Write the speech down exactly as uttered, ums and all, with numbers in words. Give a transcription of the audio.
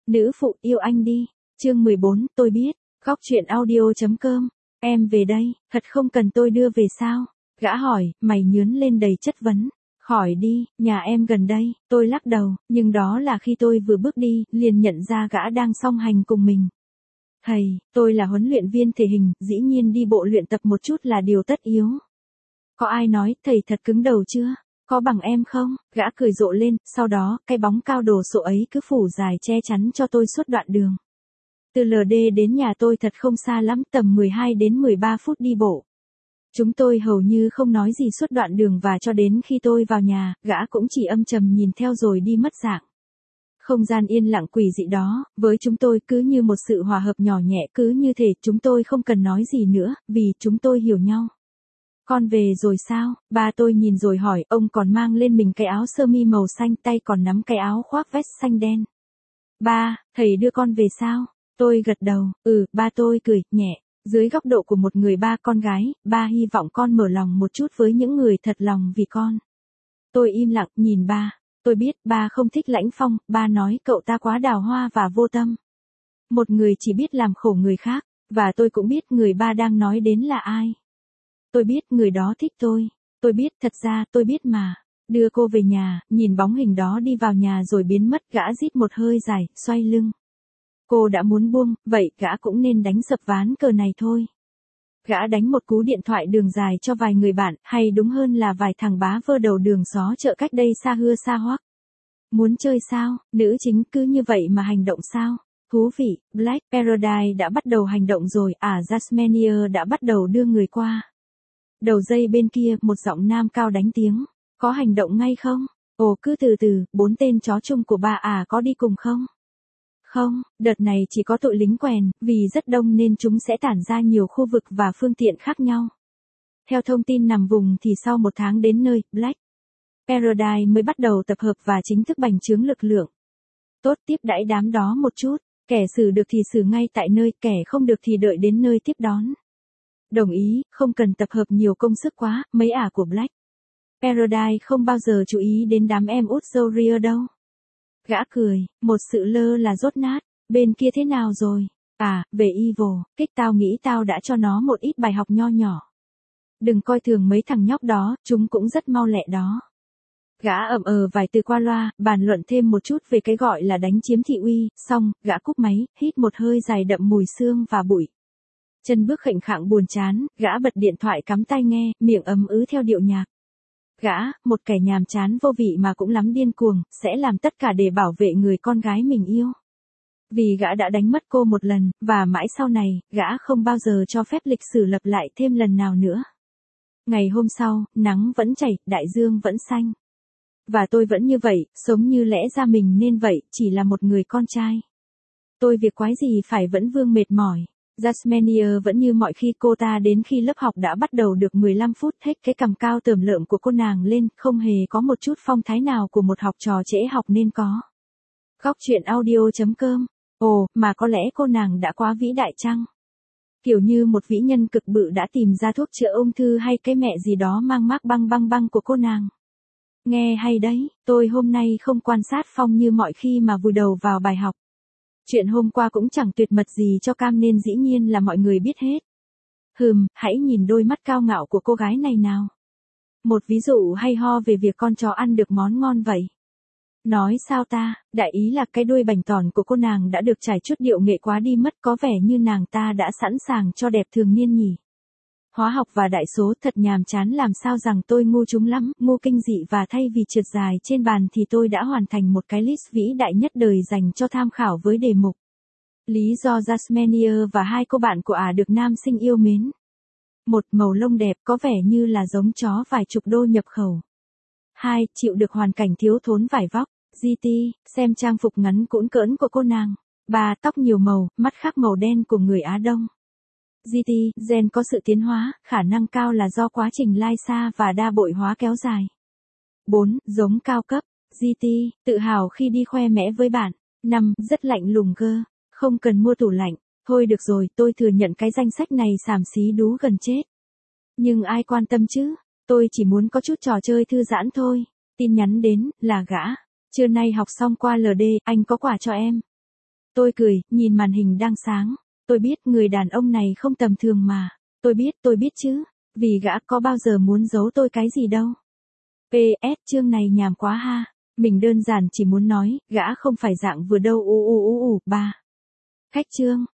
Nữ phụ yêu anh đi. Chương mười bốn, tôi biết. Góc truyện audio.com. Em về đây, thật không cần tôi đưa về sao? Gã hỏi, mày nhướn lên đầy chất vấn. Khỏi đi, nhà em gần đây. Tôi lắc đầu, nhưng đó là khi tôi vừa bước đi, liền nhận ra gã đang song hành cùng mình. Thầy, tôi là huấn luyện viên thể hình, dĩ nhiên đi bộ luyện tập một chút là điều tất yếu. Có ai nói, thầy thật cứng đầu chưa? Có bằng em không? Gã cười rộ lên, sau đó, cái bóng cao đồ sộ ấy cứ phủ dài che chắn cho tôi suốt đoạn đường. Từ lờ đê đến nhà tôi thật không xa lắm, tầm mười hai đến mười ba phút đi bộ. Chúng tôi hầu như không nói gì suốt đoạn đường và cho đến khi tôi vào nhà, gã cũng chỉ âm trầm nhìn theo rồi đi mất dạng. Không gian yên lặng quỷ dị đó, với chúng tôi cứ như một sự hòa hợp nhỏ nhẹ, cứ như thể chúng tôi không cần nói gì nữa, vì chúng tôi hiểu nhau. Con về rồi sao? Ba tôi nhìn rồi hỏi, ông còn mang lên mình cái áo sơ mi màu xanh, tay còn nắm cái áo khoác vest xanh đen. Ba, thầy đưa con về sao? Tôi gật đầu, ừ, ba tôi cười, nhẹ. Dưới góc độ của một người ba con gái, ba hy vọng con mở lòng một chút với những người thật lòng vì con. Tôi im lặng, nhìn ba. Tôi biết, ba không thích Lãnh Phong, ba nói cậu ta quá đào hoa và vô tâm. Một người chỉ biết làm khổ người khác, và tôi cũng biết người ba đang nói đến là ai. Tôi biết người đó thích tôi. Tôi biết, thật ra, tôi biết mà. Đưa cô về nhà, nhìn bóng hình đó đi vào nhà rồi biến mất, gã rít một hơi dài, xoay lưng. Cô đã muốn buông, vậy gã cũng nên đánh sập ván cờ này thôi. Gã đánh một cú điện thoại đường dài cho vài người bạn, hay đúng hơn là vài thằng bá vơ đầu đường xó chợ cách đây xa hưa xa hoắc. Muốn chơi sao, nữ chính cứ như vậy mà hành động sao? Thú vị, Black Paradise đã bắt đầu hành động rồi, à Jasmine đã bắt đầu đưa người qua. Đầu dây bên kia, một giọng nam cao đánh tiếng. Có hành động ngay không? Ồ cứ từ từ, bốn tên chó chung của bà à có đi cùng không? Không, đợt này chỉ có tụi lính quèn, vì rất đông nên chúng sẽ tản ra nhiều khu vực và phương tiện khác nhau. Theo thông tin nằm vùng thì sau một tháng đến nơi, Black Paradise mới bắt đầu tập hợp và chính thức bành trướng lực lượng. Tốt, tiếp đãi đám đó một chút, kẻ xử được thì xử ngay tại nơi, kẻ không được thì đợi đến nơi tiếp đón. Đồng ý, không cần tập hợp nhiều công sức quá, mấy ả của Black Paradise không bao giờ chú ý đến đám em út dâu ria đâu. Gã cười, một sự lơ là rốt nát, bên kia thế nào rồi? À, về Evil, kích tao nghĩ tao đã cho nó một ít bài học nho nhỏ. Đừng coi thường mấy thằng nhóc đó, chúng cũng rất mau lẹ đó. Gã ậm ờ vài từ qua loa, bàn luận thêm một chút về cái gọi là đánh chiếm thị uy, xong, gã cúp máy, hít một hơi dài đậm mùi xương và bụi. Chân bước khệnh khạng buồn chán, gã bật điện thoại cắm tai nghe, miệng ấm ứ theo điệu nhạc. Gã, một kẻ nhàm chán vô vị mà cũng lắm điên cuồng, sẽ làm tất cả để bảo vệ người con gái mình yêu. Vì gã đã đánh mất cô một lần, và mãi sau này, gã không bao giờ cho phép lịch sử lặp lại thêm lần nào nữa. Ngày hôm sau, nắng vẫn chảy, đại dương vẫn xanh. Và tôi vẫn như vậy, sống như lẽ ra mình nên vậy, chỉ là một người con trai. Tôi việc quái gì phải vẫn vương mệt mỏi. Jasmine vẫn như mọi khi, cô ta đến khi lớp học đã bắt đầu được mười lăm phút, hết cái cằm cao tởm lợm của cô nàng lên, không hề có một chút phong thái nào của một học trò trễ học nên có. Góc truyện audio.com. Ồ, mà có lẽ cô nàng đã quá vĩ đại chăng? Kiểu như một vĩ nhân cực bự đã tìm ra thuốc chữa ung thư hay cái mẹ gì đó mang mác băng băng băng của cô nàng. Nghe hay đấy, tôi hôm nay không quan sát phong như mọi khi mà vùi đầu vào bài học. Chuyện hôm qua cũng chẳng tuyệt mật gì cho cam nên dĩ nhiên là mọi người biết hết. Hừm, hãy nhìn đôi mắt cao ngạo của cô gái này nào. Một ví dụ hay ho về việc con chó ăn được món ngon vậy. Nói sao ta, đại ý là cái đuôi bành tỏn của cô nàng đã được trải chút điệu nghệ quá đi mất, có vẻ như nàng ta đã sẵn sàng cho đẹp thường niên nhỉ. Hóa học và đại số thật nhàm chán, làm sao rằng tôi ngu chúng lắm, ngu kinh dị, và thay vì trượt dài trên bàn thì tôi đã hoàn thành một cái list vĩ đại nhất đời dành cho tham khảo với đề mục. Lý do Jasmine và hai cô bạn của ả được nam sinh yêu mến. Một, màu lông đẹp, có vẻ như là giống chó vài chục đô nhập khẩu. Hai, chịu được hoàn cảnh thiếu thốn vải vóc. giê tê, xem trang phục ngắn cũn cỡn của cô nàng. Ba, tóc nhiều màu, mắt khác màu đen của người Á Đông. giê tê, gen có sự tiến hóa, khả năng cao là do quá trình lai xa và đa bội hóa kéo dài. Bốn, giống cao cấp. giê tê, tự hào khi đi khoe mẽ với bạn. Năm, rất lạnh lùng cơ, không cần mua tủ lạnh. Thôi được rồi, tôi thừa nhận cái danh sách này xàm xí đú gần chết. Nhưng ai quan tâm chứ, tôi chỉ muốn có chút trò chơi thư giãn thôi. Tin nhắn đến, là gã. Trưa nay học xong qua lờ đê, anh có quà cho em. Tôi cười, nhìn màn hình đang sáng. Tôi biết người đàn ông này không tầm thường mà. Tôi biết, tôi biết chứ. Vì gã có bao giờ muốn giấu tôi cái gì đâu. pê ét chương này nhàm quá ha. Mình đơn giản chỉ muốn nói, gã không phải dạng vừa đâu u u u u. Ba. Khách chương.